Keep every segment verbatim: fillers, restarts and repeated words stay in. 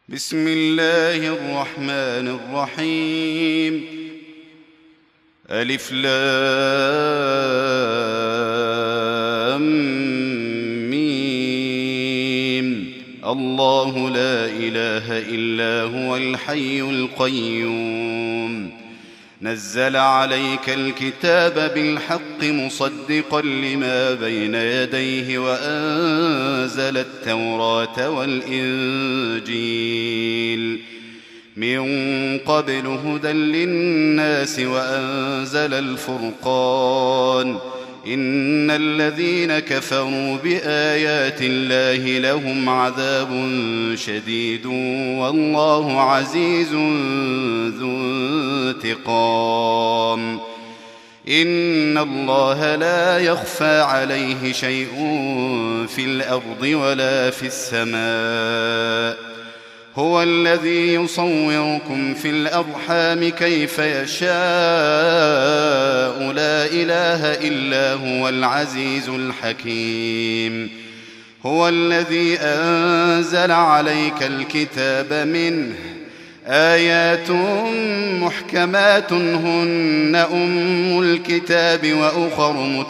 بسم الله الرحمن الرحيم. ألف لام ميم. الله لا إله إلا هو الحي القيوم. نزل عليك الكتاب بالحق مصدقا لما بين يديه وأنزل التوراة والإنجيل من قبل هدى للناس وأنزل الفرقان. إن الذين كفروا بآيات الله لهم عذاب شديد والله عزيز ذو انتقام. إن الله لا يخفى عليه شيء في الأرض ولا في السماء. هو الذي يصوركم في الأرحام كيف يشاء. لا إله إلا هو العزيز الحكيم. هو الذي أنزل عليك الكتاب منه آيات محكمات هن أم الكتاب وأخر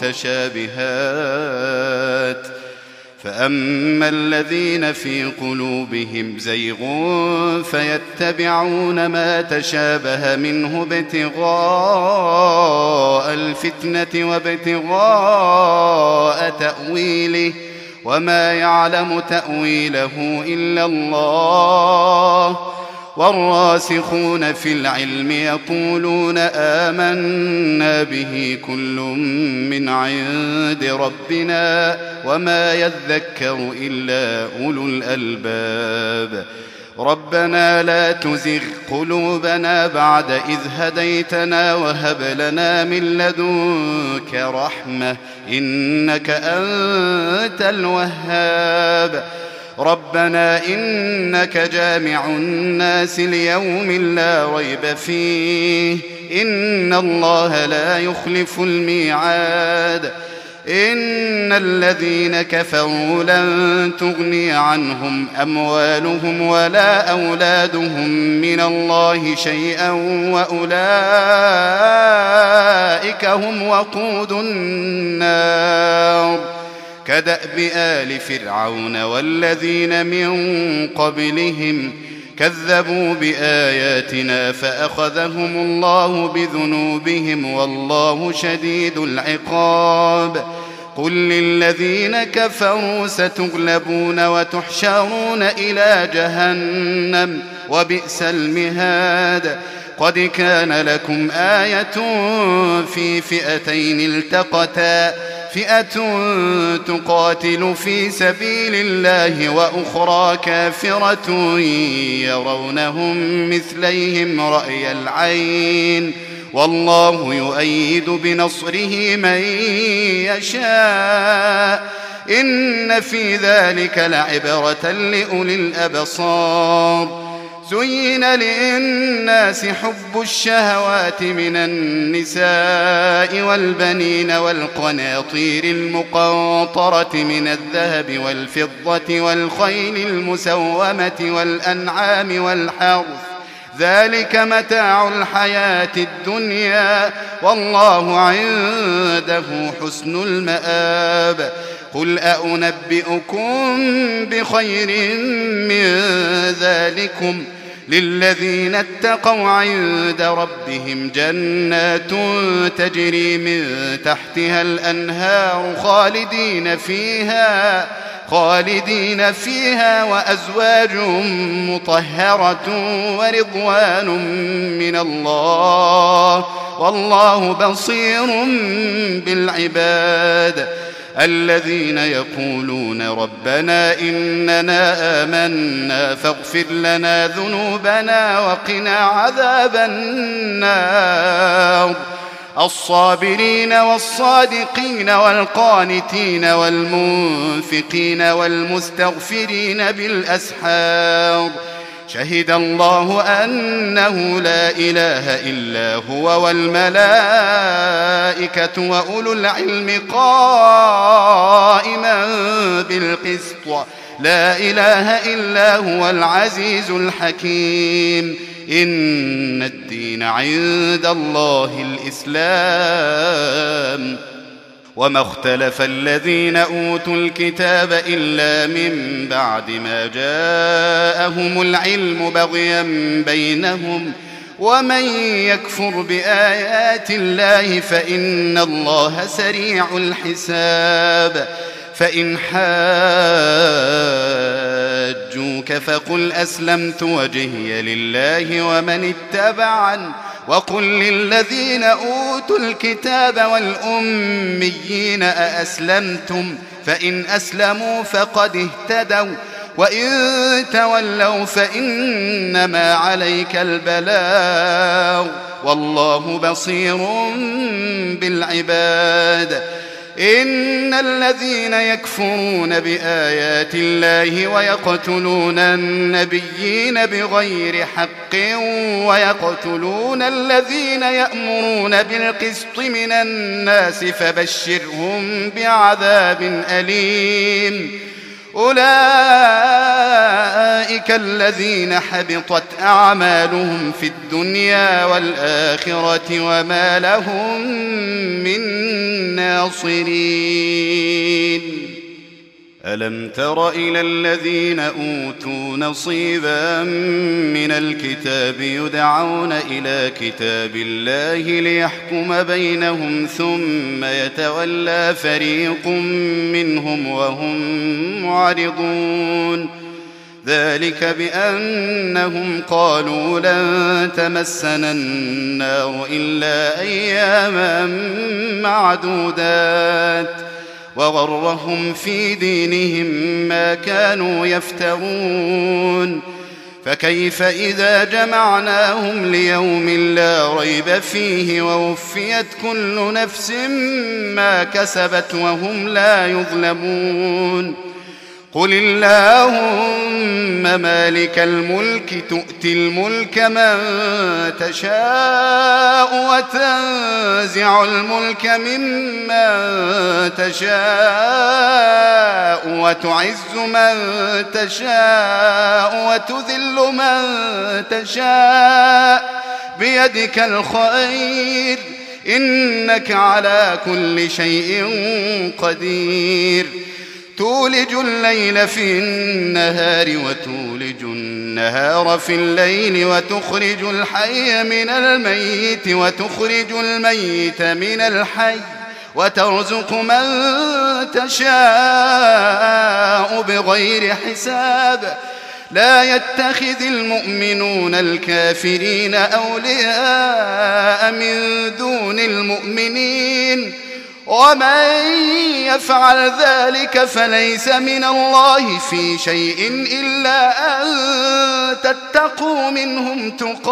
متشابهات. فأما الذين في قلوبهم زيغ فيتبعون ما تشابه منه ابتغاء الفتنة وابتغاء تأويله وما يعلم تأويله إلا الله. والراسخون في العلم يقولون آمنا به كل من عند ربنا وما يذكر إلا أولو الألباب. ربنا لا تزغ قلوبنا بعد إذ هديتنا وهب لنا من لدنك رحمة إنك أنت الوهاب. ربنا إنك جامع الناس ليوم لا ريب فيه إن الله لا يخلف الميعاد. إن الذين كفروا لن تغني عنهم أموالهم ولا أولادهم من الله شيئا وأولئك هم وقود النار. كدأب آل فرعون والذين من قبلهم كذبوا بآياتنا فأخذهم الله بذنوبهم والله شديد العقاب. قل للذين كفروا ستغلبون وتحشرون إلى جهنم وبئس المهاد. قد كان لكم آية في فئتين التقتا فئة تقاتل في سبيل الله وأخرى كافرة يرونهم مثليهم رأي العين والله يؤيد بنصره من يشاء. إن في ذلك لعبرة لأولي الأبصار. زين للناس حب الشهوات من النساء والبنين والقناطير المقنطرة من الذهب والفضة والخيل المسومة والأنعام والحرث ذلك متاع الحياة الدنيا والله عنده حسن المآب. قل أنبئكم بخير من ذلكم للذين اتقوا عند ربهم جنات تجري من تحتها الأنهار خالدين فيها خالدين فيها وأزواج مطهرة ورضوان من الله والله بصير بالعباد. الذين يقولون ربنا إننا آمنا فاغفر لنا ذنوبنا وقنا عذاب النار. الصابرين والصادقين والقانتين والمنفقين والمستغفرين بالأسحار. شهد الله أنه لا إله إلا هو والملائكة وأولو العلم قائما بالقسط لا إله إلا هو العزيز الحكيم إن الدين عند الله الإسلام وما اختلف الذين أوتوا الكتاب إلا من بعد ما جاءهم العلم بغيا بينهم ومن يكفر بآيات الله فإن الله سريع الحساب فإن حاجوك فقل أسلمت وجهي لله ومن اتبعن وقل للذين أوتوا الكتاب والأميين أأسلمتم فإن أسلموا فقد اهتدوا وإن تولوا فإنما عليك البلاغ والله بصير بالعباد إن الذين يكفرون بآيات الله ويقتلون النبيين بغير حق ويقتلون الذين يأمرون بالقسط من الناس فبشرهم بعذاب أليم أولئك الذين حبطت أعمالهم في الدنيا والآخرة وما لهم من ناصرين ألم تر إلى الذين أوتوا نصيبا من الكتاب يدعون إلى كتاب الله ليحكم بينهم ثم يتولى فريق منهم وهم معرضون ذلك بأنهم قالوا لن تمسنا النار إلا أياما معدودات وغرهم في دينهم ما كانوا يفترون فكيف إذا جمعناهم ليوم لا ريب فيه ووفيت كل نفس ما كسبت وهم لا يظلمون قل اللهم مالك الملك تؤتي الملك من تشاء وتنزع الملك ممن تشاء وتعز من تشاء وتذل من تشاء بيدك الخير إنك على كل شيء قدير تولج الليل في النهار وتولج النهار في الليل وتخرج الحي من الميت وتخرج الميت من الحي وترزق من تشاء بغير حساب لا يتخذ المؤمنون الكافرين أولياء من دون المؤمنين ومن يفعل ذلك فليس من الله في شيء إلا أن تتقوا منهم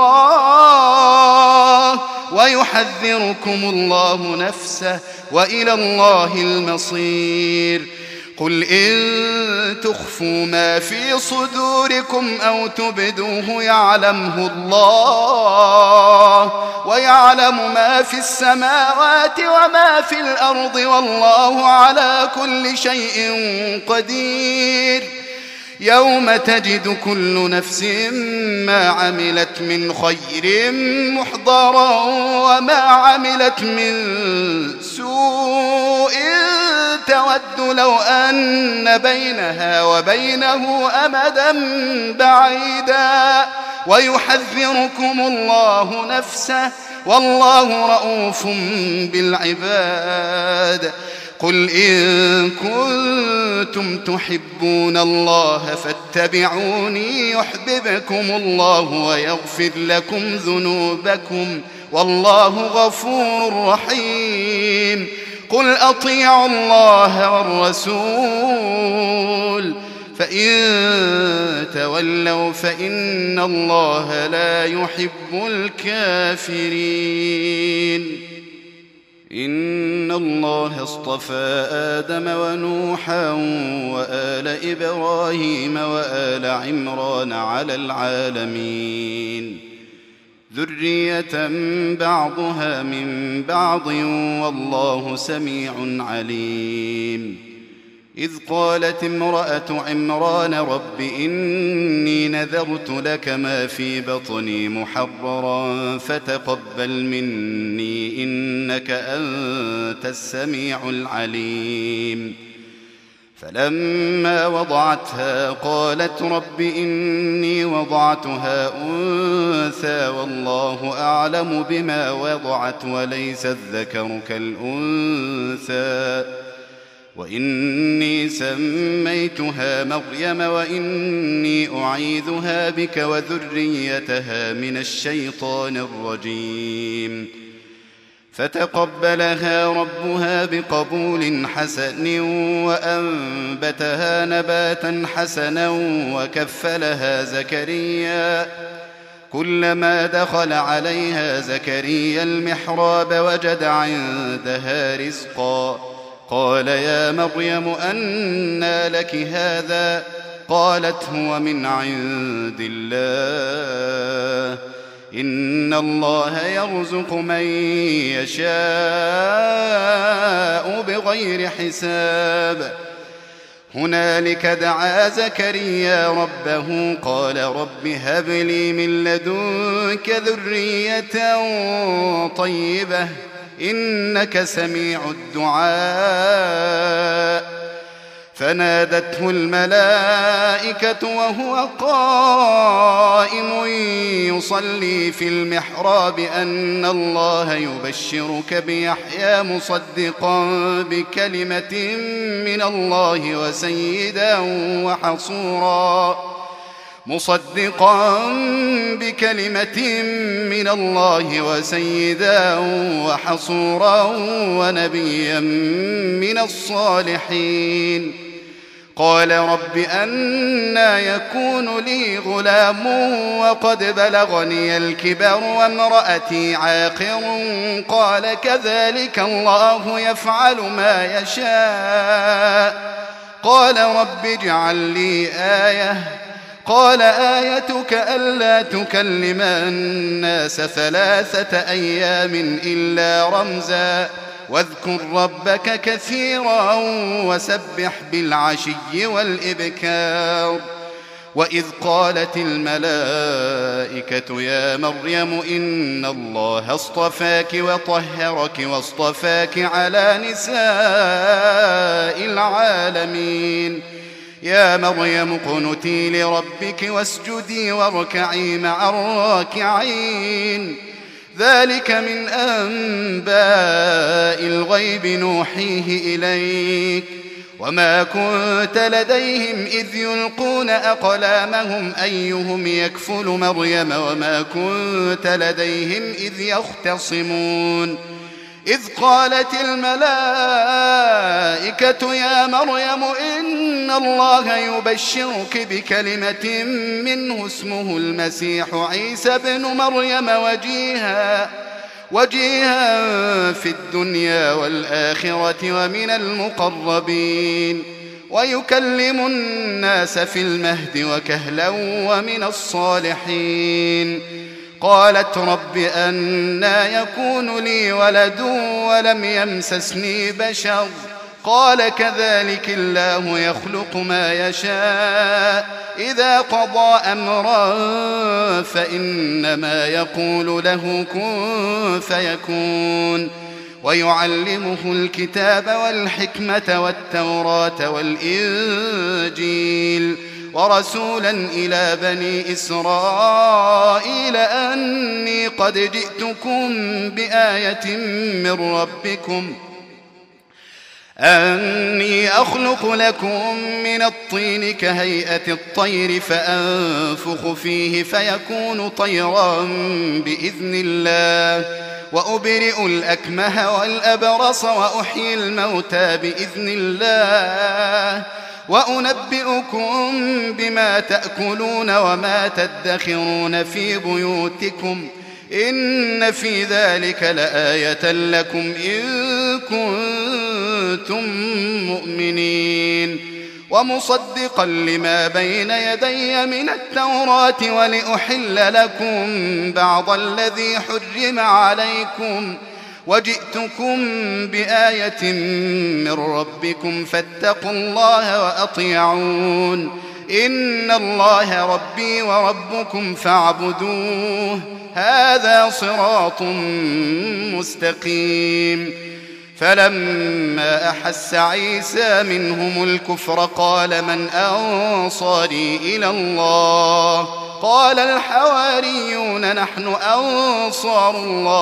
تقاه ويحذركم الله نفسه وإلى الله المصير قل إن تخفوا ما في صدوركم أو تبدوه يعلمه الله ويعلم ما في السماوات وما في الأرض والله على كل شيء قدير يوم تجد كل نفس ما عملت من خير محضرا وما عملت من سوء تود لو أن بينها وبينه أمدا بعيدا ويحذركم الله نفسه والله رؤوف بالعباد قل إن كنتم تحبون الله فاتبعوني يحببكم الله ويغفر لكم ذنوبكم والله غفور رحيم قل أطيعوا الله والرسول فإن تولوا فإن الله لا يحب الكافرين إن الله اصطفى آدم ونوحا وآل إبراهيم وآل عمران على العالمين ذرية بعضها من بعض والله سميع عليم إذ قالت امرأة عمران رب إني نذرت لك ما في بطني محررا فتقبل مني إنك أنت السميع العليم. فلما وضعتها قالت رب إني وضعتها أنثى والله أعلم بما وضعت وليس الذكر كالأنثى وإني سميتها مريم وإني أعيذها بك وذريتها من الشيطان الرجيم. فتقبلها ربها بقبول حسن وأنبتها نباتا حسنا وكفلها زكريا. كلما دخل عليها زكريا المحراب وجد عندها رزقا قال يا مريم أنى لك هذا قالت هو من عند الله إن الله يرزق من يشاء بغير حساب. هنالك دعا زكريا ربه قال رب هب لي من لدنك ذرية طيبة إنك سميع الدعاء. فنادته الملائكة وهو قائم يصلي في المحراب أن الله يبشرك بيحيى مصدقا بكلمة من الله وسيدا وحصورا مصدقا بكلمة من الله وسيدا وحصورا ونبيا من الصالحين. قال رب أنى يكون لي غلام وقد بلغني الكبر وامرأتي عاقر قال كذلك الله يفعل ما يشاء. قال رب اجعل لي آية قال آيتك ألا تكلم الناس ثلاثة أيام إلا رمزا واذكر ربك كثيرا وسبح بالعشي والإبكار. وإذ قالت الملائكة يا مريم إن الله اصطفاك وطهرك واصطفاك على نساء العالمين. يا مريم اقنتي لربك واسجدي واركعي مع الراكعين. ذلك من أنباء الغيب نوحيه إليك وما كنت لديهم إذ يلقون أقلامهم أيهم يكفل مريم وما كنت لديهم إذ يختصمون. إذ قالت الملائكة يا مريم إن الله يبشرك بكلمة منه اسمه المسيح عيسى بن مريم وجيها وجيها في الدنيا والآخرة ومن المقربين ويكلم الناس في المهد وكهلا ومن الصالحين. قالت رب أنى يكون لي ولد ولم يمسسني بشر قال كذلك الله يخلق ما يشاء إذا قضى أمرا فإنما يقول له كن فيكون. ويعلمه الكتاب والحكمة والتوراة والإنجيل ورسولا إلى بني إسرائيل أني قد جئتكم بآية من ربكم أني أخلق لكم من الطين كهيئة الطير فأنفخ فيه فيكون طيرا بإذن الله وأبرئ الأكمه والأبرص وأحيي الموتى بإذن الله وأنبئكم بما تأكلون وما تدخرون في بيوتكم إن في ذلك لآية لكم إن كنتم مؤمنين. ومصدقا لما بين يدي من التوراة ولأحل لكم بعض الذي حرم عليكم وجئتكم بآية من ربكم فاتقوا الله وأطيعون إن الله ربي وربكم فاعبدوه هذا صراط مستقيم. فلما أحس عيسى منهم الكفر قال من أنصاري إلى الله قال الحواريون نحن أنصار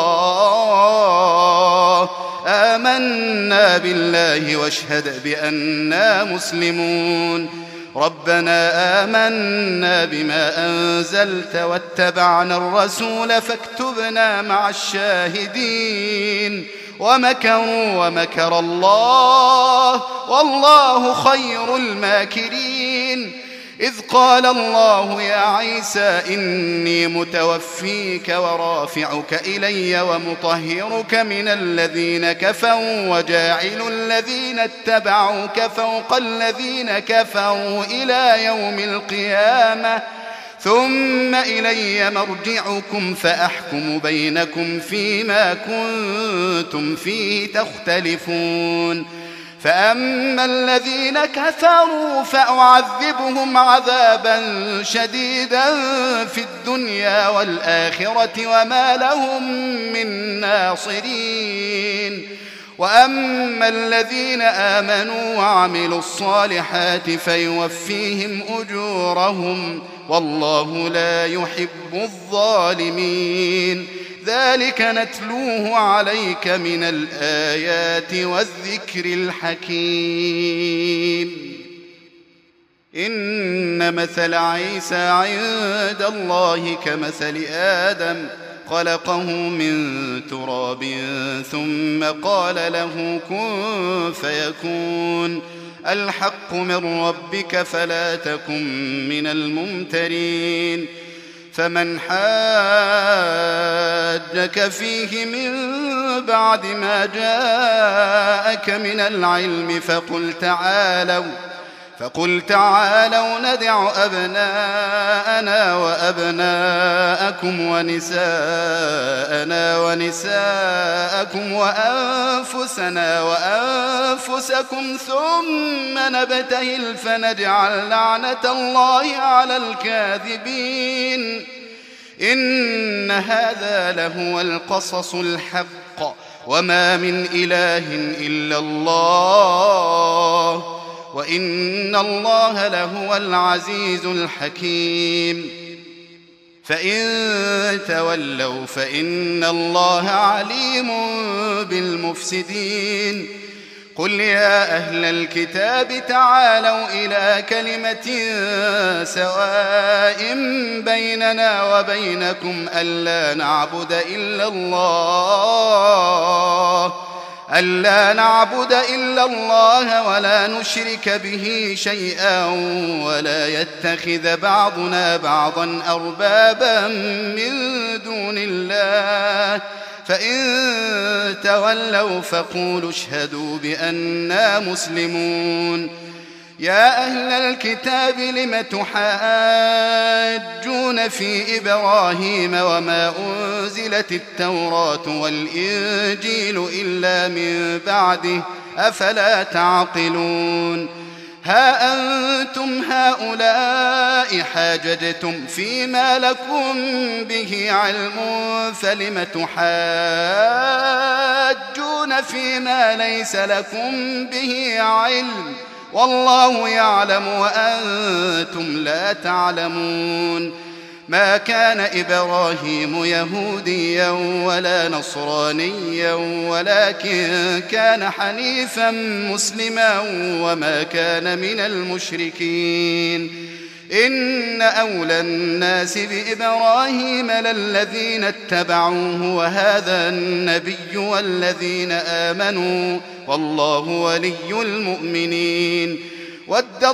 الله آمنا بالله واشهد بأننا مسلمون ربنا آمنا بما أنزلت واتبعنا الرسول فاكتبنا مع الشاهدين ومكروا ومكر الله والله خير الماكرين. إذ قال الله يا عيسى إني متوفيك ورافعك إلي ومطهرك من الذين كفروا وجاعل الذين اتبعوك فوق الذين كفروا إلى يوم القيامة ثم إلي مرجعكم فأحكم بينكم فيما كنتم فيه تختلفون. فأما الذين كفروا فأعذبهم عذابا شديدا في الدنيا والآخرة وما لهم من ناصرين. وأما الذين آمنوا وعملوا الصالحات فيوفيهم أجورهم والله لا يحب الظالمين. ذلك نتلوه عليك من الآيات والذكر الحكيم. إن مثل عيسى عند الله كمثل آدم خلقه من تراب ثم قال له كن فيكون الحق من ربك فلا تكن من الممترين. فمن حاجك فيه من بعد ما جاءك من العلم فقل تعالوا فقل تعالوا ندع أبناءنا وأبناءكم ونساءنا ونساءكم وأنفسنا وأنفسكم ثم نبتهل فنجعل لعنة الله على الكاذبين. إن هذا لهو القصص الحق وما من إله إلا الله وإن الله لهو العزيز الحكيم. فإن تولوا فإن الله عليم بالمفسدين. قل يا أهل الكتاب تعالوا إلى كلمة سواء بيننا وبينكم ألا نعبد إلا الله ألا نعبد إلا الله ولا نشرك به شيئا ولا يتخذ بعضنا بعضا أربابا من دون الله فإن تولوا فقولوا اشهدوا بأننا مسلمون. يا أهل الكتاب لم تحاجون في إبراهيم وما أنزلت التوراة والإنجيل إلا من بعده أفلا تعقلون. ها أنتم هؤلاء حاججتم فيما لكم به علم فلم تحاجون فيما ليس لكم به علم والله يعلم وأنتم لا تعلمون. ما كان إبراهيم يهوديا ولا نصرانيا ولكن كان حنيفا مسلما وما كان من المشركين. إن أولى الناس بإبراهيم للذين اتبعوه وهذا النبي والذين آمنوا والله ولي المؤمنين. ودت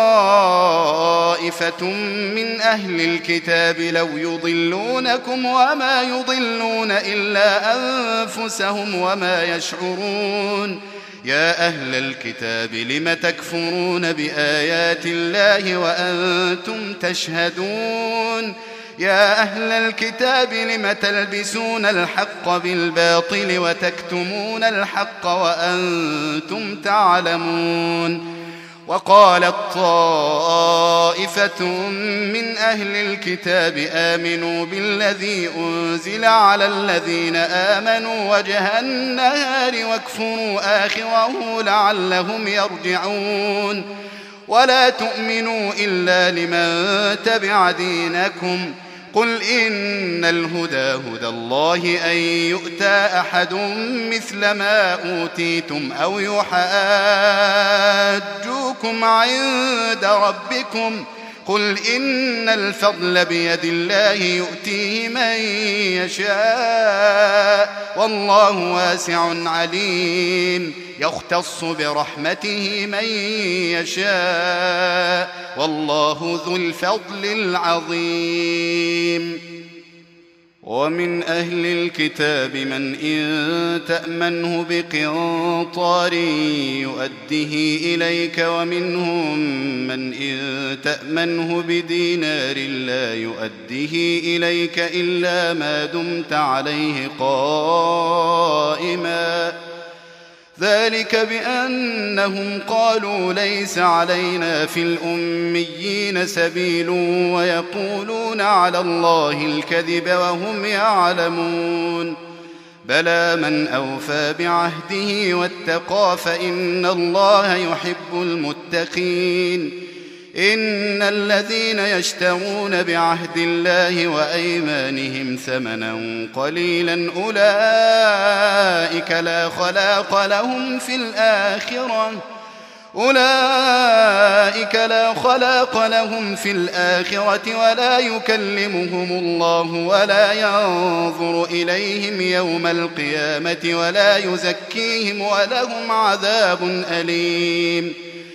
طائفة من أهل الكتاب لو يضلونكم وما يضلون إلا أنفسهم وما يشعرون. يا أهل الكتاب لم تكفرون بآيات الله وأنتم تشهدون. يا أهل الكتاب لم تلبسون الحق بالباطل وتكتمون الحق وأنتم تعلمون. وقالت طائفة من أهل الكتاب آمنوا بالذي أنزل على الذين آمنوا وجه النهار واكفروا آخره لعلهم يرجعون. ولا تؤمنوا إلا لمن تبع دينكم. قل إن الهدى هدى الله أن يؤتى أحد مثل ما أوتيتم أو يحاجوكم عند ربكم. قل إن الفضل بيد الله يؤتيه من يشاء والله واسع عليم. يختص برحمته من يشاء والله ذو الفضل العظيم. ومن أهل الكتاب من إن تأمنه بقنطار يؤده إليك ومنهم من إن تأمنه بدينار لا يؤده إليك إلا ما دمت عليه قائما. ذلك بأنهم قالوا ليس علينا في الأميين سبيل ويقولون على الله الكذب وهم يعلمون. بلى من أوفى بعهده واتقى فإن الله يحب المتقين. إن الذين يشترون بعهد الله وأيمانهم ثمنا قليلا أولئك لا خلاق لهم في الآخرة أولئك لا خلاق لهم في الآخرة ولا يكلمهم الله ولا ينظر إليهم يوم القيامة ولا يزكيهم ولهم عذاب أليم.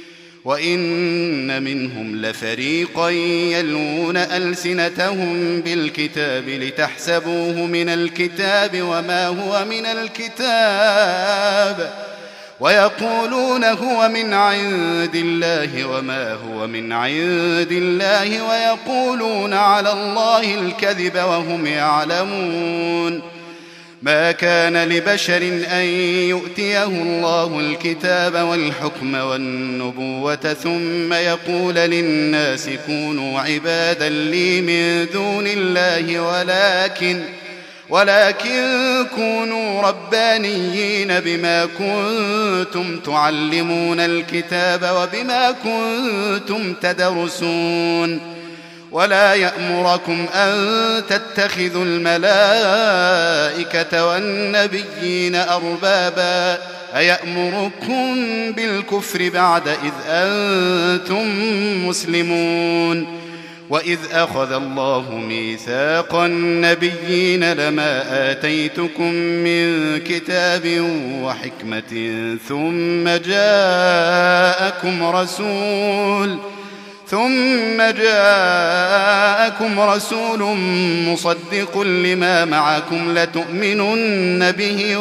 وإن منهم لفريقا يلوون ألسنتهم بالكتاب لتحسبوه من الكتاب وما هو من الكتاب ويقولون هو من عند الله وما هو من عند الله ويقولون على الله الكذب وهم يعلمون. ما كان لبشر أن يؤتيه الله الكتاب والحكم والنبوة ثم يقول للناس كونوا عبادا لي من دون الله ولكن ولكن كونوا ربانيين بما كنتم تعلمون الكتاب وبما كنتم تدرسون. ولا يأمركم أن تتخذوا الملائكة والنبيين أربابا أيأمركم بالكفر بعد إذ أنتم مسلمون. وإذ أخذ الله ميثاق النبيين لما آتيتكم من كتاب وحكمة ثم جاءكم رسول ثم جاءكم رسول مصدق لما معكم لتؤمنن به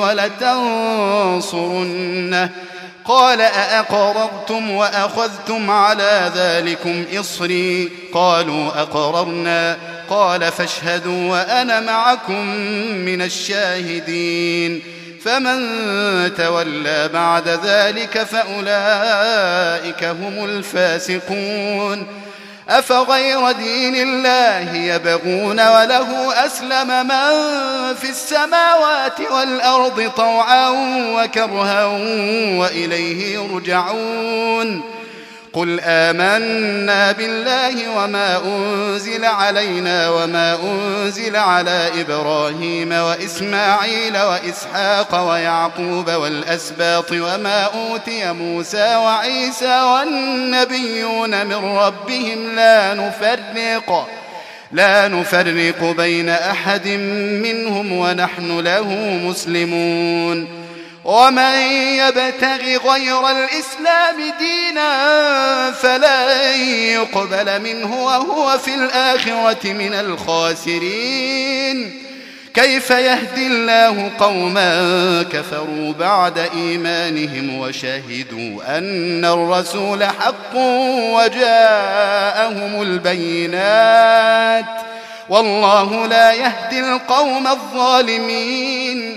ولتنصرنه قال أأقررتم وأخذتم على ذلكم إصري قالوا أقررنا قال فاشهدوا وأنا معكم من الشاهدين. فمن تولى بعد ذلك فأولئك هم الفاسقون. أفغير دين الله يبغون وله أسلم من في السماوات والأرض طوعا وكرها وإليه يرجعون. قل آمنا بالله وما أنزل علينا وما أنزل على إبراهيم وإسماعيل وإسحاق ويعقوب والأسباط وما أوتي موسى وعيسى والنبيون من ربهم لا نفرق لا نفرق بين أحد منهم ونحن له مسلمون. ومن يبتغ غير الإسلام دينا فلن يقبل منه وهو في الآخرة من الخاسرين. كيف يهدي الله قوما كفروا بعد إيمانهم وشهدوا أن الرسول حق وجاءهم البينات والله لا يهدي القوم الظالمين.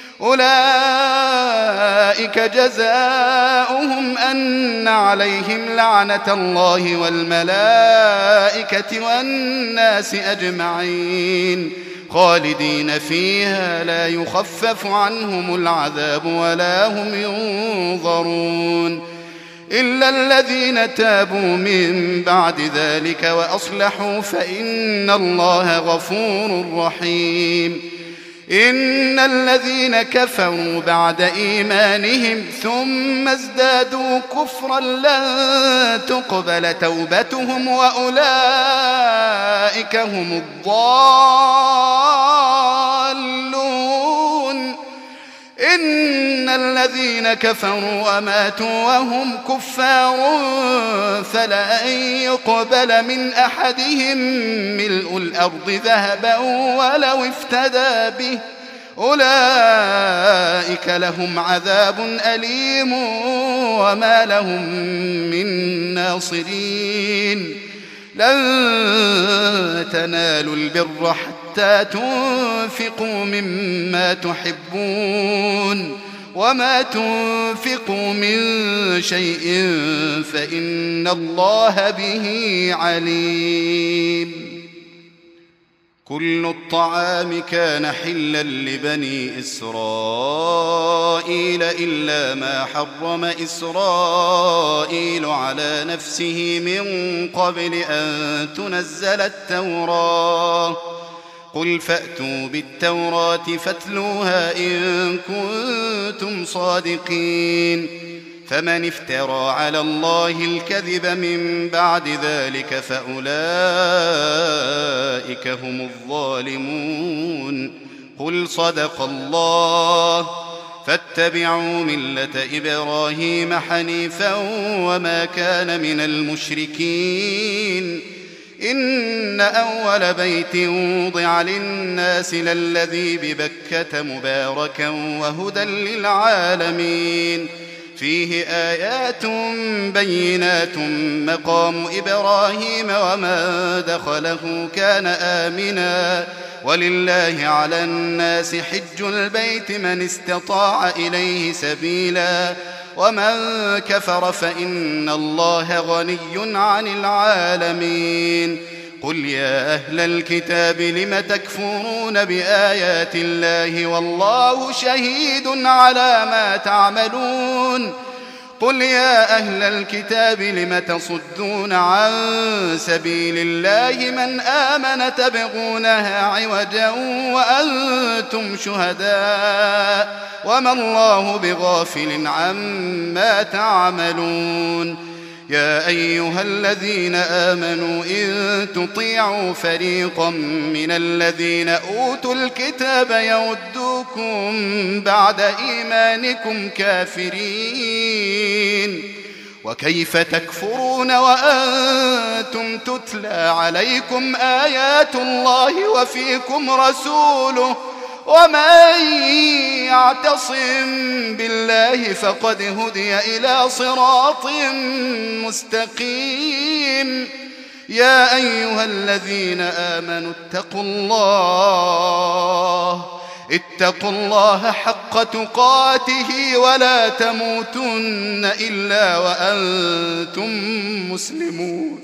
أولئك جزاؤهم أن عليهم لعنة الله والملائكة والناس أجمعين خالدين فيها لا يخفف عنهم العذاب ولا هم ينظرون إلا الذين تابوا من بعد ذلك وأصلحوا فإن الله غفور رحيم. إن الذين كفروا بعد إيمانهم ثم ازدادوا كفرا لن تقبل توبتهم وأولئك هم الضالون. إن الذين كفروا وماتوا وهم كفار فلن يقبل من أحدهم ملء الأرض ذهبا ولو افتدى به أولئك لهم عذاب أليم وما لهم من ناصرين. لن تنالوا البر حتى تنفقوا مما تحبون وما تنفقوا من شيء فإن الله به عليم. كل الطعام كان حلا لبني إسرائيل إلا ما حرم إسرائيل على نفسه من قبل أن تنزل التوراة. قل فأتوا بالتوراة فاتلوها إن كنتم صادقين. فمن افترى على الله الكذب من بعد ذلك فأولئك هم الظالمون. قل صدق الله فاتبعوا ملة إبراهيم حنيفا وما كان من المشركين. إن أول بيت وضع للناس للذي ببكة مباركا وهدى للعالمين فيه آيات بينات مقام إبراهيم ومن دخله كان آمنا ولله على الناس حج البيت من استطاع إليه سبيلا ومن كفر فإن الله غني عن العالمين. قل يا أهل الكتاب لم تكفرون بآيات الله والله شهيد على ما تعملون. قل يا أهل الكتاب لم تصدون عن سبيل الله من آمن تبغونها عوجا وأنتم شهداء وما الله بغافل عما تعملون. يا أيها الذين آمنوا إن تطيعوا فريقا من الذين أوتوا الكتاب يردوكم بعد إيمانكم كافرين. وكيف تكفرون وأنتم تتلى عليكم آيات الله وفيكم رسوله ومن يعتصم بالله فقد هدي إلى صراط مستقيم. يا أيها الذين آمنوا اتقوا الله اتقوا الله حق تقاته ولا تموتن إلا وأنتم مسلمون.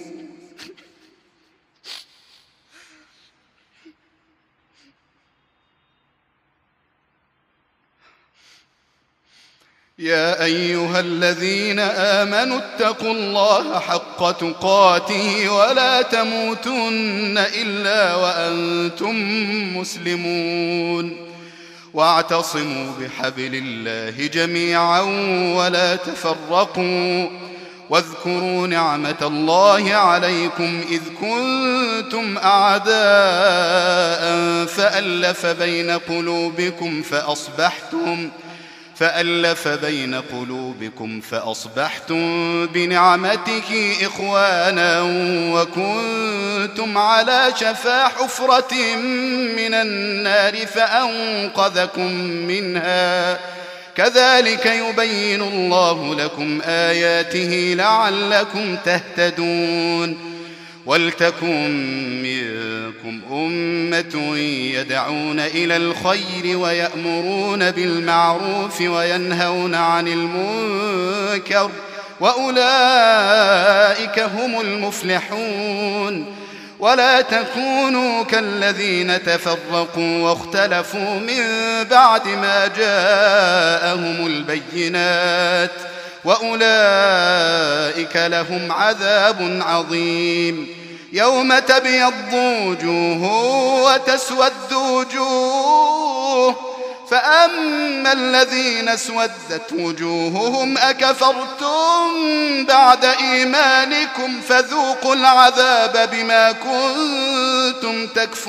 يا أيها الذين آمنوا اتقوا الله حق تقاته ولا تموتن إلا وأنتم مسلمون. واعتصموا بحبل الله جميعا ولا تفرقوا واذكروا نعمة الله عليكم إذ كنتم أعداء فألف بين قلوبكم فأصبحتم فألف بين قلوبكم فأصبحتم بنعمته إخوانا وكنتم على شفا حفرة من النار فأنقذكم منها كذلك يبين الله لكم آياته لعلكم تهتدون. ولتكن منكم أمة يدعون إلى الخير ويأمرون بالمعروف وينهون عن المنكر وأولئك هم المفلحون. ولا تكونوا كالذين تفرقوا واختلفوا من بعد ما جاءهم البينات وأولئك لهم عذاب عظيم. يوم تبيض وجوه وتسود وجوه، فأما الذين اسودت وجوههم أكفرتم بعد إيمانكم فذوقوا العذاب بما كنتم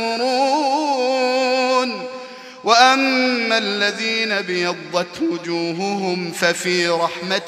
تكفرون. وأما الذين بيضت وجوههم ففي رحمة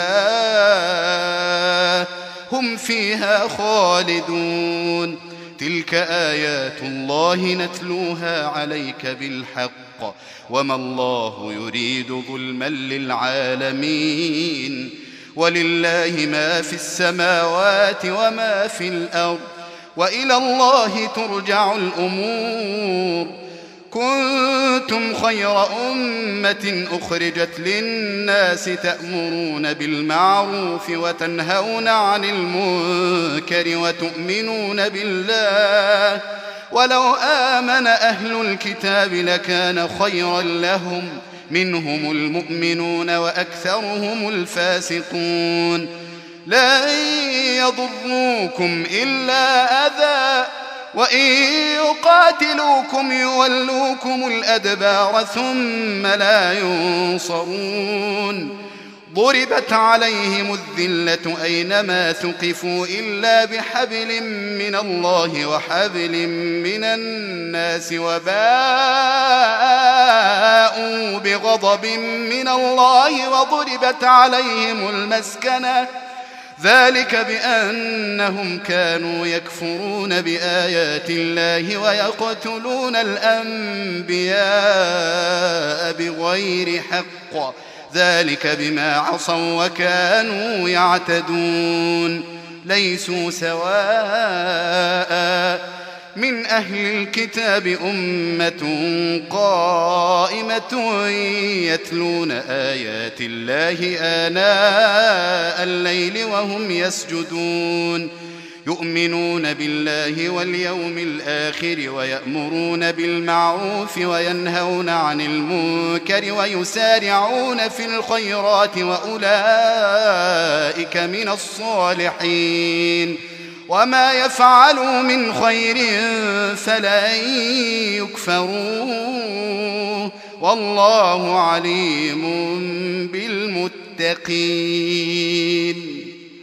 الله هم فيها خالدون. تلك آيات الله نتلوها عليك بالحق، وما الله يريد ظلما للعالمين. ولله ما في السماوات وما في الأرض، وإلى الله ترجع الأمور. كنتم خير أمة أخرجت للناس تأمرون بالمعروف وتنهون عن المنكر وتؤمنون بالله. ولو آمن أهل الكتاب لكان خيرا لهم، منهم المؤمنون وأكثرهم الفاسقون. لا يضروكم إلا أذى، وإن يقاتلوكم يولوكم الأدبار ثم لا ينصرون. ضربت عليهم الذلة أينما ثقفوا إلا بحبل من الله وحبل من الناس، وباءوا بغضب من الله وضربت عليهم المسكنة، ذلك بأنهم كانوا يكفرون بآيات الله ويقتلون الأنبياء بغير حق، ذلك بما عصوا وكانوا يعتدون. ليسوا سواء من أهل الكتاب أمة قائمة يتلون آيات الله آناء الليل وهم يسجدون، يؤمنون بالله واليوم الآخر ويأمرون بالمعروف وينهون عن المنكر ويسارعون في الخيرات وأولئك من الصالحين. وما يفعلوا من خير فلن يكفروه، والله عليم بالمتقين.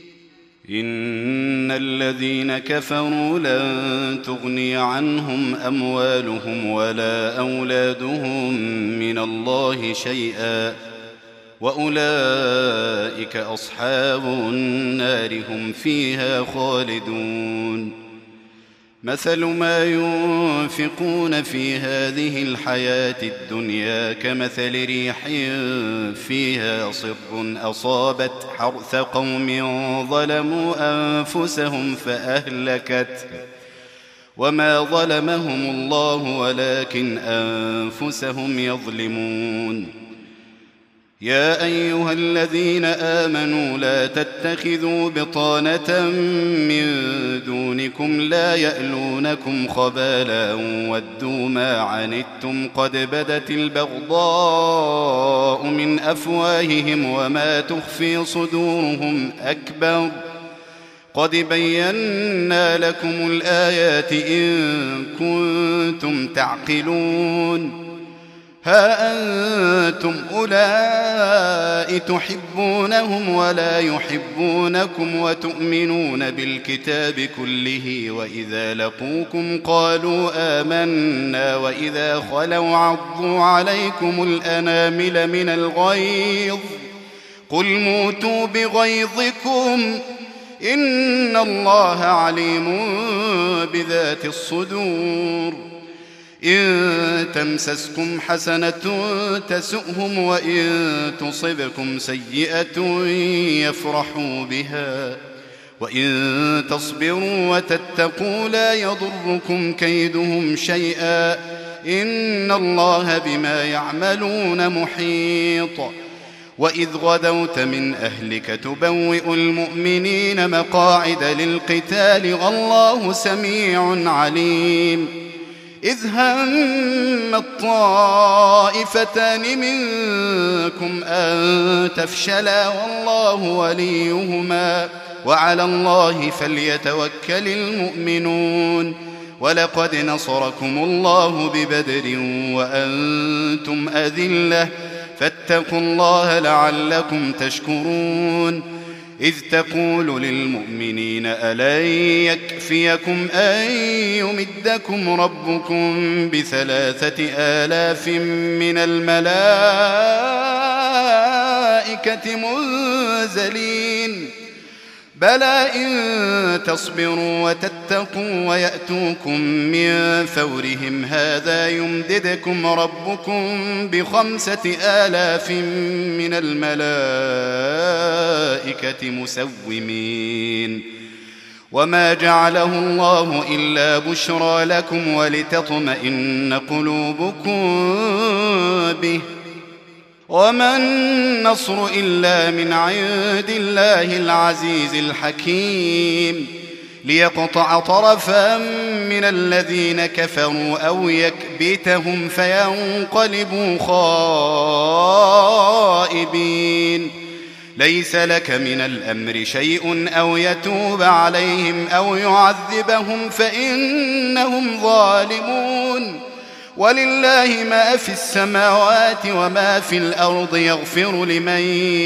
إن الذين كفروا لن تغني عنهم أموالهم ولا أولادهم من الله شيئا، وأولئك أصحاب النار هم فيها خالدون. مثل ما ينفقون في هذه الحياة الدنيا كمثل ريح فيها صر أصابت حرث قوم ظلموا أنفسهم فأهلكت، وما ظلمهم الله ولكن أنفسهم يظلمون. يا أيها الذين آمنوا لا تتخذوا بطانة من دونكم لا يألونكم خبالا ودوا ما عنتم قد بدت البغضاء من أفواههم وما تخفي صدورهم أكبر، قد بينا لكم الآيات إن كنتم تعقلون. ها أنتم أولئك تحبونهم ولا يحبونكم وتؤمنون بالكتاب كله، وإذا لقوكم قالوا آمنا وإذا خلوا عضوا عليكم الأنامل من الغيظ، قل موتوا بغيظكم إن الله عليم بذات الصدور. إن تمسسكم حسنة تسؤهم وإن تصبكم سيئة يفرحوا بها، وإن تصبروا وتتقوا لا يضركم كيدهم شيئا إن الله بما يعملون محيط. وإذ غدوت من أهلك تبوئ المؤمنين مقاعد للقتال والله سميع عليم. إذ هم الطائفتان منكم أن تفشلا والله وليهما وعلى الله فليتوكل المؤمنون. ولقد نصركم الله ببدر وأنتم أذلة فاتقوا الله لعلكم تشكرون. إذ تقول للمؤمنين ألن يكفيكم أن يمدكم ربكم بثلاثة آلاف من الملائكة منزلين بلى إن تصبروا وتتقوا ويأتوكم من فورهم هذا يمددكم ربكم بخمسة آلاف من الملائكة مسومين. وما جعله الله إلا بشرى لكم ولتطمئن قلوبكم به وما النصر إلا من عند الله العزيز الحكيم. ليقطع طرفا من الذين كفروا أو يكبتهم فينقلبوا خائبين. ليس لك من الأمر شيء أو يتوب عليهم أو يعذبهم فإنهم ظالمون. ولله ما في السماوات وما في الأرض يغفر لمن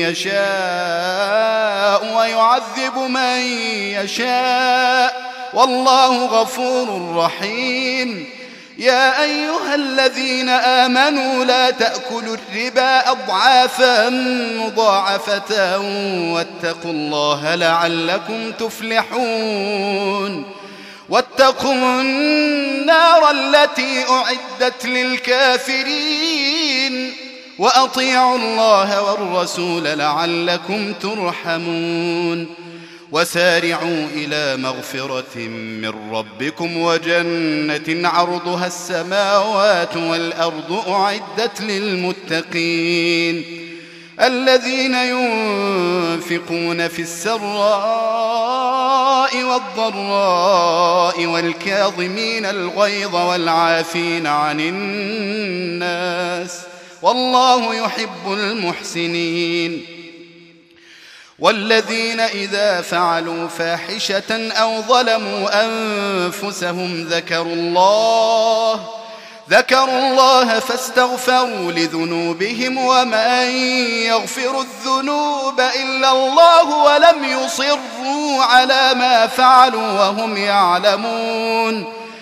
يشاء ويعذب من يشاء والله غفور رحيم. يا أيها الذين آمنوا لا تأكلوا الربا أضعافا مضاعفة واتقوا الله لعلكم تفلحون. واتقوا النار التي أعدت للكافرين وأطيعوا الله والرسول لعلكم ترحمون. وسارعوا إلى مغفرة من ربكم وجنة عرضها السماوات والأرض أعدت للمتقين الذين ينفقون في السراء والضراء والكاظمين الغيظ والعافين عن الناس والله يحب المحسنين. والذين إذا فعلوا فاحشة أو ظلموا أنفسهم ذكروا الله ذكروا الله فاستغفروا لذنوبهم ومن يغفر الذنوب إلا الله ولم يصروا على ما فعلوا وهم يعلمون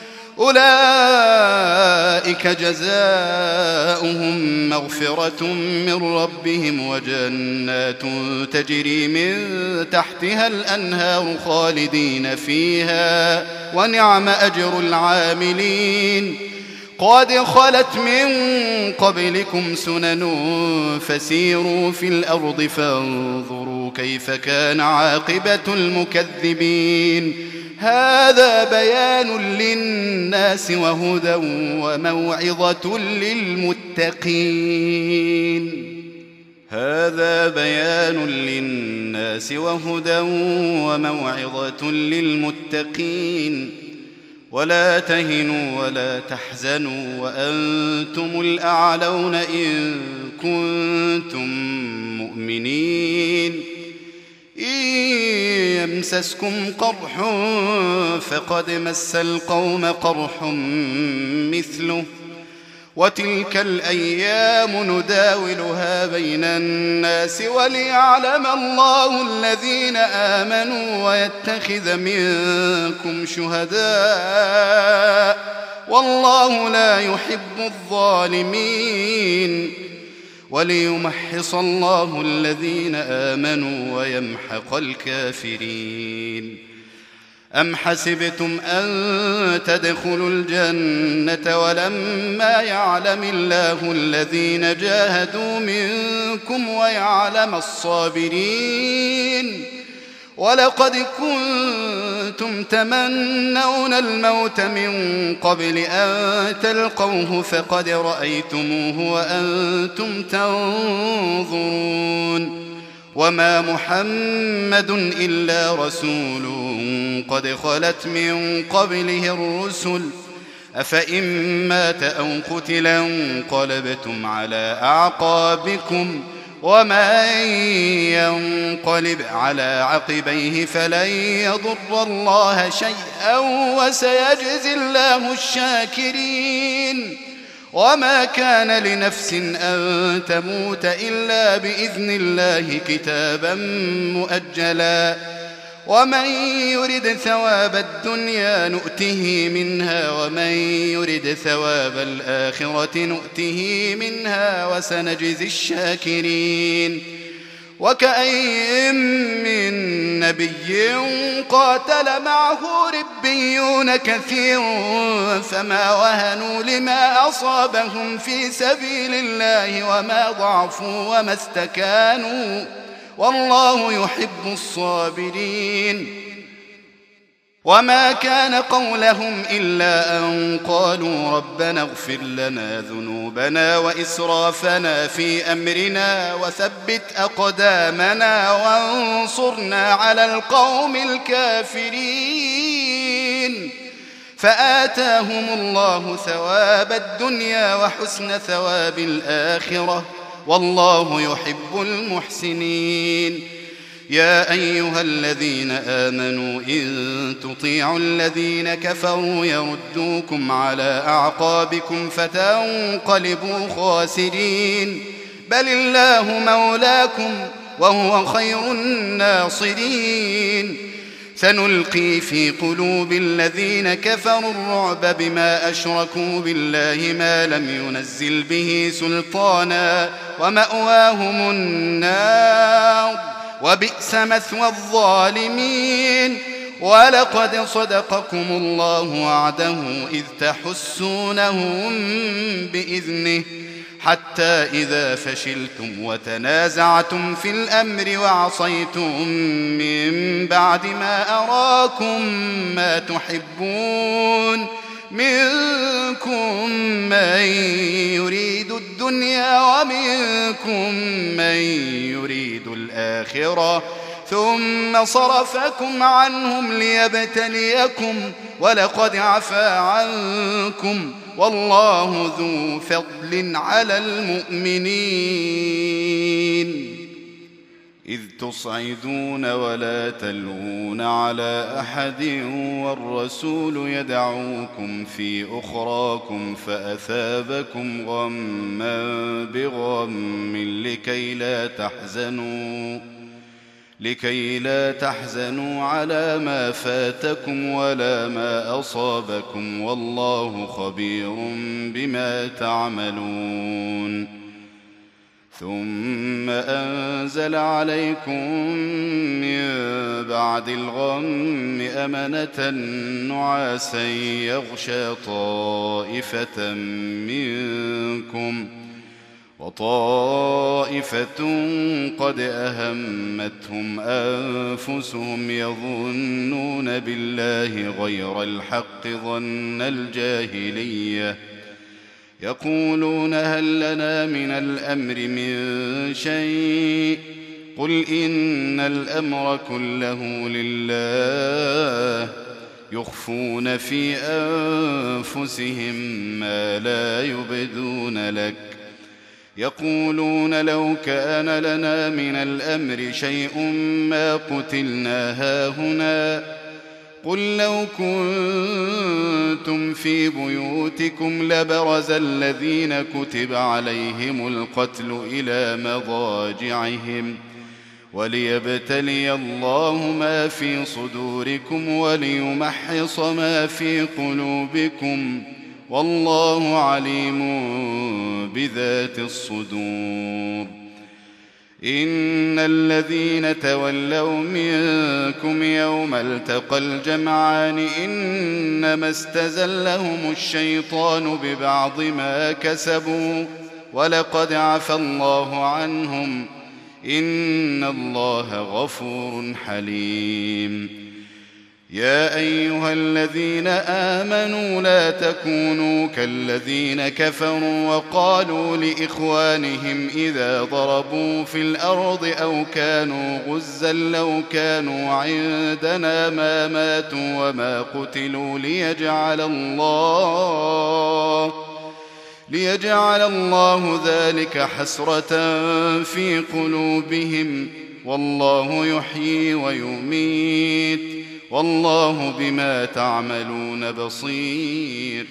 أولئك جزاؤهم مغفرة من ربهم وجنات تجري من تحتها الأنهار خالدين فيها ونعم أجر العاملين. قد خلت من قبلكم سنن فسيروا في الأرض فانظروا كيف كان عاقبة المكذبين. هذا بيان للناس وهدى وموعظة للمتقين هذا بيان للناس وهدى وموعظة للمتقين. ولا تهنوا ولا تحزنوا وأنتم الأعلون إن كنتم مؤمنين. إن يمسسكم قرح فقد مس القوم قرح مثله وتلك الأيام نداولها بين الناس وليعلم الله الذين آمنوا ويتخذ منكم شهداء والله لا يحب الظالمين. وليمحص الله الذين آمنوا ويمحق الكافرين. أم حسبتم أن تدخلوا الجنة ولما يعلم الله الذين جاهدوا منكم ويعلم الصابرين ولقد كنتم تمنون الموت من قبل أن تلقوه فقد رأيتموه وأنتم تنظرون وما محمد إلا رسول قد خلت من قبله الرسل أفإن مات أو قتل انقلبتم على أعقابكم ومن ينقلب على عقبيه فلن يضر الله شيئا وسيجزي الله الشاكرين وما كان لنفس أن تموت إلا بإذن الله كتابا مؤجلا ومن يرد ثواب الدنيا نؤته منها ومن يرد ثواب الآخرة نؤته منها وسنجزي الشاكرين وكأين من نبي قاتل معه ربيون كثير فما وهنوا لما أصابهم في سبيل الله وما ضعفوا وما استكانوا والله يحب الصابرين وما كان قولهم إلا أن قالوا ربنا اغفر لنا ذنوبنا وإسرافنا في أمرنا وثبت أقدامنا وانصرنا على القوم الكافرين فآتاهم الله ثواب الدنيا وحسن ثواب الآخرة والله يحب المحسنين يا أيها الذين آمنوا إن تطيعوا الذين كفروا يردوكم على أعقابكم فتنقلبوا خاسرين بل الله مولاكم وهو خير الناصرين سنلقي في قلوب الذين كفروا الرعب بما أشركوا بالله ما لم ينزل به سلطانا ومأواهم النار وبئس مثوى الظالمين ولقد صدقكم الله وعده إذ تحسونهم بإذنه حتى إذا فشلتم وتنازعتم في الأمر وعصيتم من بعد ما أراكم ما تحبون منكم من يريد الدنيا ومنكم من يريد الآخرة ثم صرفكم عنهم ليبتليكم ولقد عفا عنكم والله ذو فضل على المؤمنين إذ تصعدون ولا تلوون على أحد والرسول يدعوكم في أخراكم فأثابكم غما بغم لكي لا تحزنوا لكي لا تحزنوا على ما فاتكم ولا ما أصابكم والله خبير بما تعملون ثم أنزل عليكم من بعد الغم أمنة نعاسا يغشى طائفة منكم وطائفة قد أهمتهم أنفسهم يظنون بالله غير الحق ظن الجاهلية يقولون هل لنا من الأمر من شيء قل إن الأمر كله لله يخفون في أنفسهم ما لا يبدون لك يقولون لو كان لنا من الأمر شيء ما قتلنا هاهنا قل لو كنتم في بيوتكم لبرز الذين كتب عليهم القتل إلى مضاجعهم وليبتلي الله ما في صدوركم وليمحص ما في قلوبكم والله عليم بذات الصدور إن الذين تولوا منكم يوم التقى الجمعان إنما استزلهم الشيطان ببعض ما كسبوا ولقد عفى الله عنهم إن الله غفور حليم. يا أيها الذين آمنوا لا تكونوا كالذين كفروا وقالوا لإخوانهم إذا ضربوا في الأرض أو كانوا غزا لو كانوا عندنا ما ماتوا وما قتلوا ليجعل الله ليجعل الله ذلك حسرة في قلوبهم والله يحيي ويميت والله بما تعملون بصير.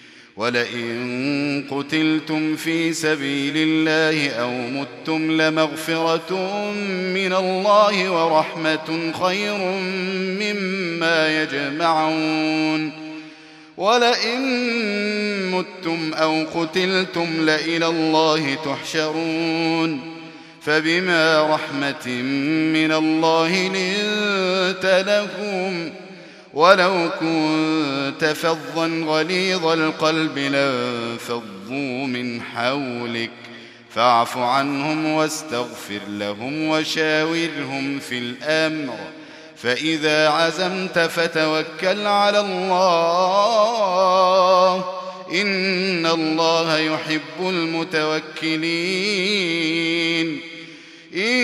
ولئن قتلتم في سبيل الله أو متم لمغفرة من الله ورحمة خير مما يجمعون. ولئن متم أو قتلتم لإلى الله تحشرون. فبما رحمة من الله لنت لهم ولو كنت فظا غليظ القلب لانفضوا من حولك فاعف عنهم واستغفر لهم وشاورهم في الأمر فإذا عزمت فتوكل على الله إن الله يحب المتوكلين. إن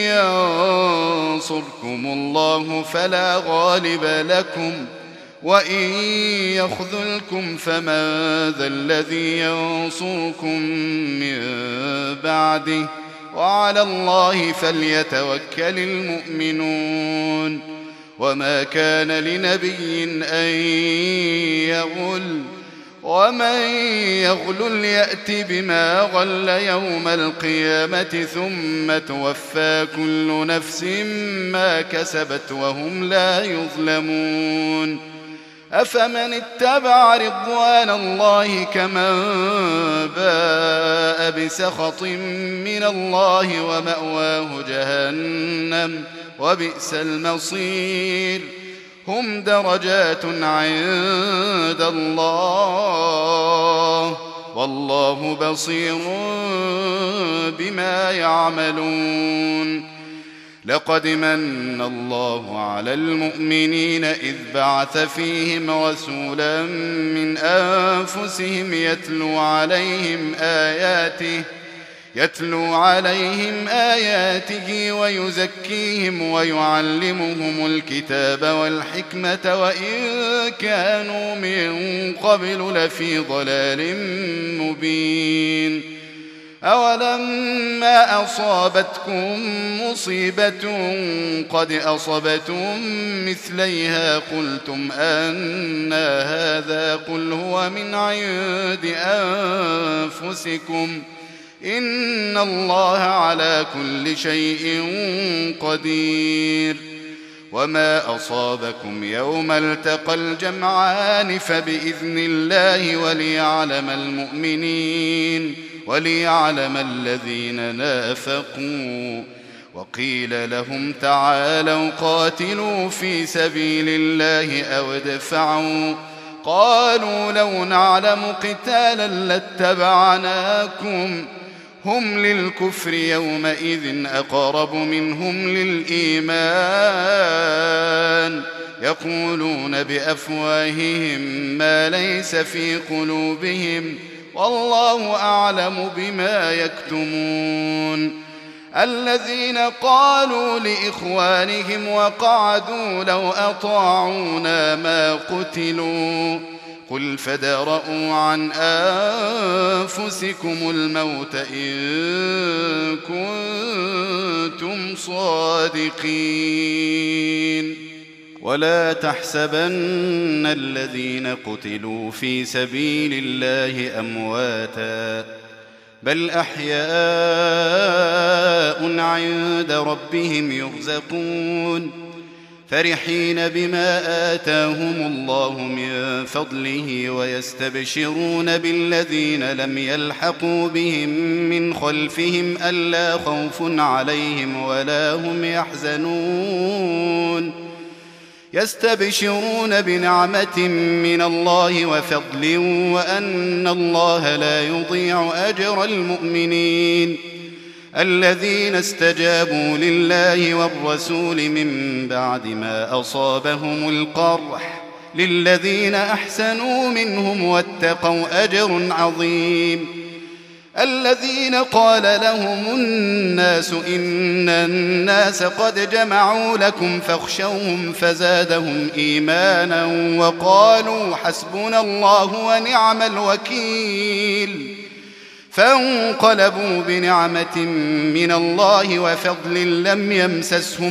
ينصركم الله فلا غالب لكم وإن يخذلكم فمن ذا الذي ينصركم من بعده وعلى الله فليتوكل المؤمنون. وما كان لنبي أن يغل ومن يغل يأت بما غل يوم القيامة ثم توفى كل نفس ما كسبت وهم لا يظلمون. أفمن اتبع رضوان الله كمن باء بسخط من الله ومأواه جهنم وبئس المصير. هم درجات عند الله والله بصير بما يعملون. لقد من الله على المؤمنين إذ بعث فيهم رسولا من أنفسهم يتلو عليهم آياته يتلو عليهم آياته ويزكيهم ويعلمهم الكتاب والحكمة وإن كانوا من قبل لفي ضلال مبين. أولما أصابتكم مصيبة قد أصبتم مثليها قلتم أنى هذا قل هو من عند أنفسكم إن الله على كل شيء قدير. وما أصابكم يوم التقى الجمعان فبإذن الله وليعلم المؤمنين وليعلم الذين نافقوا. وقيل لهم تعالوا قاتلوا في سبيل الله أو ادفعوا قالوا لو نعلم قتالا لاتبعناكم هم للكفر يومئذ أقرب منهم للإيمان يقولون بأفواههم ما ليس في قلوبهم والله أعلم بما يكتمون. الذين قالوا لإخوانهم وقعدوا لو أطاعونا ما قتلوا قل فادرءوا عن أنفسكم الموت إن كنتم صادقين. ولا تحسبن الذين قتلوا في سبيل الله أمواتا بل أحياء عند ربهم يرزقون فرحين بما آتاهم الله من فضله ويستبشرون بالذين لم يلحقوا بهم من خلفهم ألا خوف عليهم ولا هم يحزنون يستبشرون بنعمة من الله وفضل وأن الله لا يضيع أجر المؤمنين. الذين استجابوا لله والرسول من بعد ما أصابهم القرح للذين أحسنوا منهم واتقوا أجر عظيم. الذين قال لهم الناس إن الناس قد جمعوا لكم فاخشوهم فزادهم إيمانا وقالوا حسبنا الله ونعم الوكيل. فانقلبوا بنعمة من الله وفضل لم يمسسهم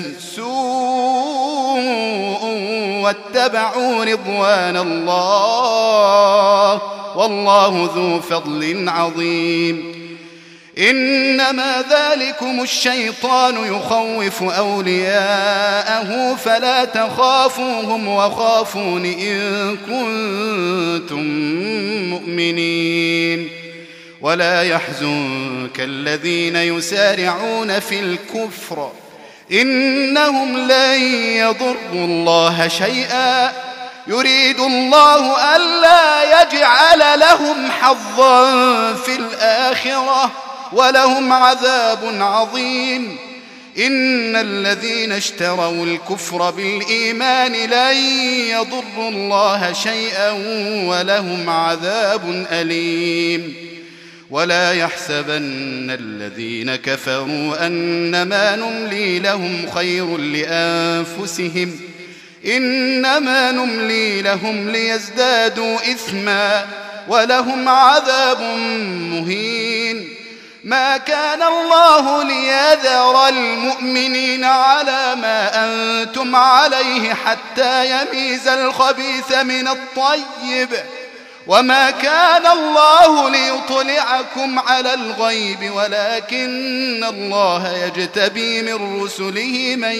سوء واتبعوا رضوان الله والله ذو فضل عظيم. إنما ذلكم الشيطان يخوف أولياءه فلا تخافوهم وخافون إن كنتم مؤمنين. ولا يحزنك الذين يسارعون في الكفر إنهم لن يضروا الله شيئا يريد الله ألا يجعل لهم حظا في الآخرة ولهم عذاب عظيم. إن الذين اشتروا الكفر بالإيمان لن يضروا الله شيئا ولهم عذاب أليم. ولا يحسبن الذين كفروا أنما نملي لهم خير لأنفسهم إنما نملي لهم ليزدادوا إثما ولهم عذاب مهين. ما كان الله ليذر المؤمنين على ما أنتم عليه حتى يميز الخبيث من الطيب وما كان الله ليطلعكم على الغيب ولكن الله يجتبي من رسله من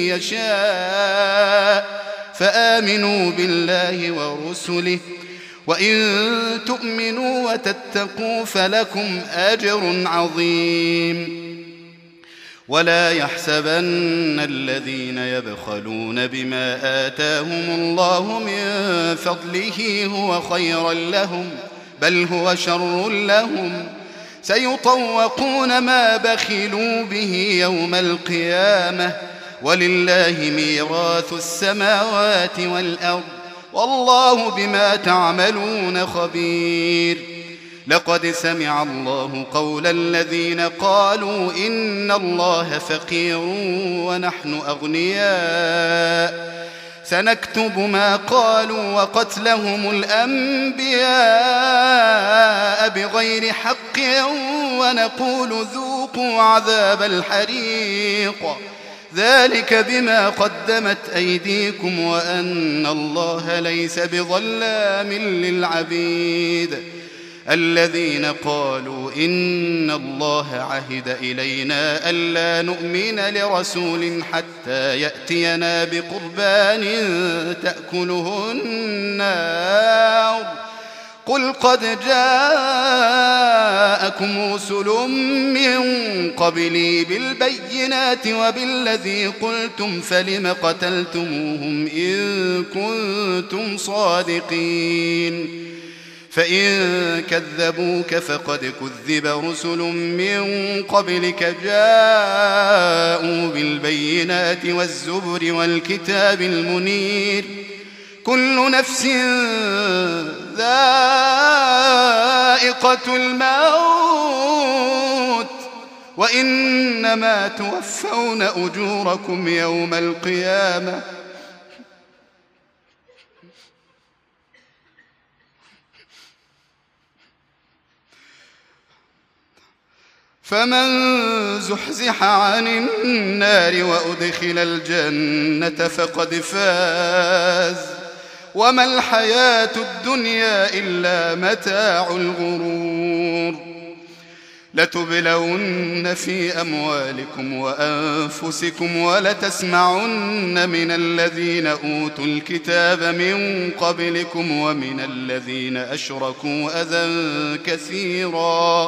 يشاء فآمنوا بالله ورسله وإن تؤمنوا وتتقوا فلكم أجر عظيم. ولا يحسبن الذين يبخلون بما آتاهم الله من فضله هو خيرا لهم بل هو شر لهم سيطوقون ما بخلوا به يوم القيامة ولله ميراث السماوات والأرض والله بما تعملون خبير. لقد سمع الله قول الذين قالوا إن الله فقير ونحن أغنياء سنكتب ما قالوا وقتلهم الأنبياء بغير حق ونقول ذوقوا عذاب الحريق ذلك بما قدمت أيديكم وأن الله ليس بظلام للعبيد. الذين قالوا إن الله عهد إلينا ألا نؤمن لرسول حتى يأتينا بقربان تأكله النار قل قد جاءكم رسل من قبلي بالبينات وبالذي قلتم فلم قتلتموهم إن كنتم صادقين. فإن كذبوك فقد كذب رسل من قبلك جاءوا بالبينات والزبر والكتاب المنير كل نفس ذائقة الموت وإنما توفون أجوركم يوم القيامة فمن زحزح عن النار وأدخل الجنة فقد فاز وما الحياة الدنيا إلا متاع الغرور. لتبلون في أموالكم وأنفسكم ولتسمعن من الذين أوتوا الكتاب من قبلكم ومن الذين أشركوا أذى كثيرا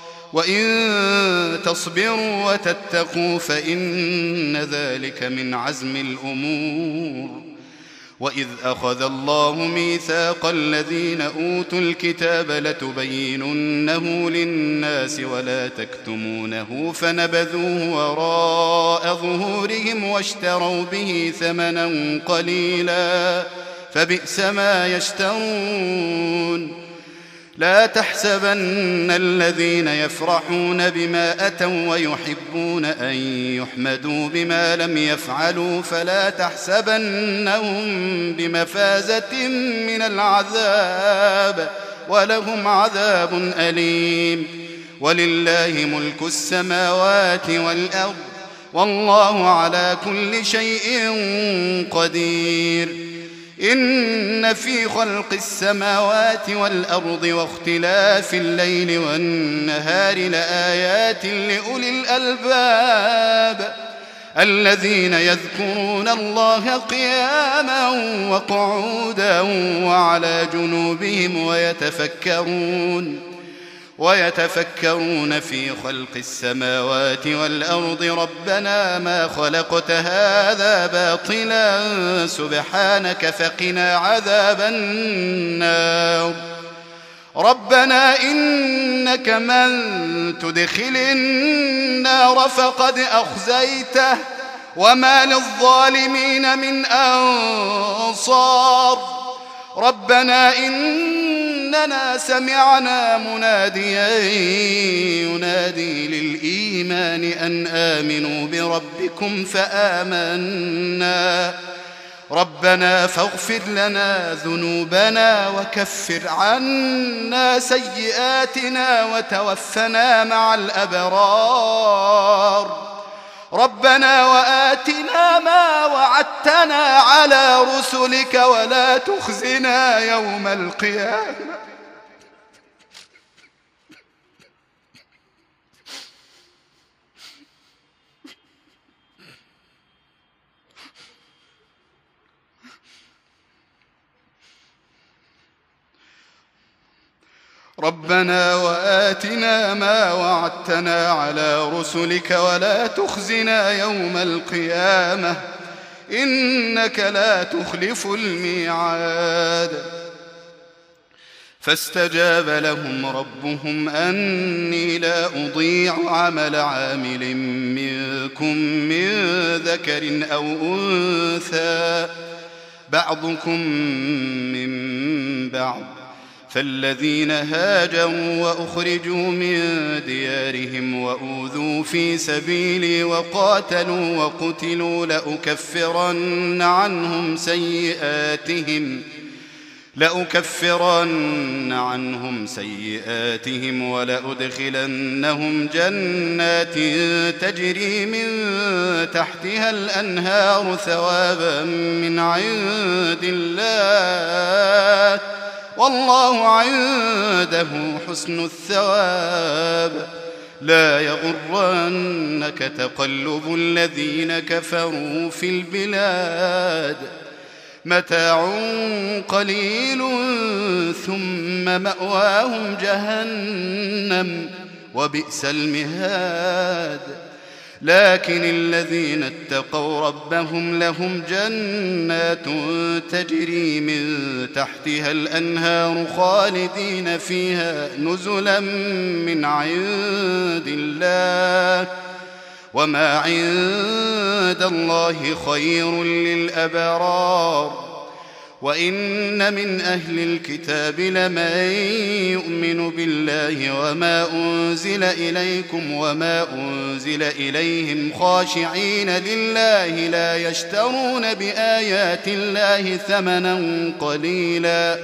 وإن تصبروا وتتقوا فإن ذلك من عزم الأمور. وإذ أخذ الله ميثاق الذين أوتوا الكتاب لتبيننه للناس ولا تكتمونه فنبذوه وراء ظهورهم واشتروا به ثمنا قليلا فبئس ما يشترون. لا تحسبن الذين يفرحون بما أتوا ويحبون أن يحمدوا بما لم يفعلوا فلا تحسبنهم بمفازة من العذاب ولهم عذاب أليم. ولله ملك السماوات والأرض والله على كل شيء قدير. إن في خلق السماوات والأرض واختلاف الليل والنهار لآيات لأولي الألباب الذين يذكرون الله قياما وقعودا وعلى جنوبهم ويتفكرون ويتفكرون في خلق السماوات والأرض ربنا ما خلقت هذا باطلا سبحانك فقنا عذاب النار. ربنا إنك من تدخل النار فقد أخزيته وما للظالمين من أنصار. ربنا إننا سمعنا مناديا ينادي للإيمان أن آمنوا بربكم فآمنا. ربنا فاغفر لنا ذنوبنا وكفر عنا سيئاتنا وتوفنا مع الأبرار. ربنا وآتنا ما وعدتنا على رسلك ولا تخزنا يوم القيامة. ربنا وآتنا ما وعدتنا على رسلك ولا تخزنا يوم القيامة إنك لا تخلف الميعاد. فاستجاب لهم ربهم أني لا أضيع عمل عامل منكم من ذكر أو أنثى بعضكم من بعض. فالذين هاجروا وأخرجوا من ديارهم وأوذوا في سبيلي وقاتلوا وقتلوا لأكفرن عنهم سيئاتهم لأكفرن عنهم سيئاتهم ولأدخلنهم جنات تجري من تحتها الأنهار ثوابا من عند الله والله عنده حسن الثواب. لا يغرنك تقلب الذين كفروا في البلاد متاع قليل ثم مأواهم جهنم وبئس المهاد. لكن الذين اتقوا ربهم لهم جنات تجري من تحتها الأنهار خالدين فيها نزلا من عند الله وما عند الله خير للأبرار. وإن من أهل الكتاب لمن يؤمن بالله وما أنزل إليكم وما أنزل إليهم خاشعين لله لا يشترون بآيات الله ثمنا قليلا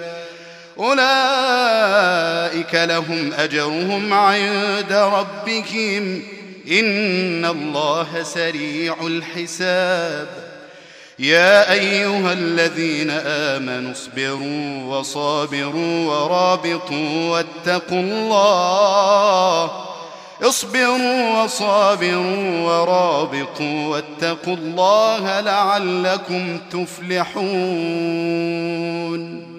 أولئك لهم أجرهم عند ربهم إن الله سريع الحساب. يا أيها الذين آمنوا اصبروا وصابروا ورابطوا واتقوا الله اصبروا وصابروا ورابطوا واتقوا الله لعلكم تفلحون.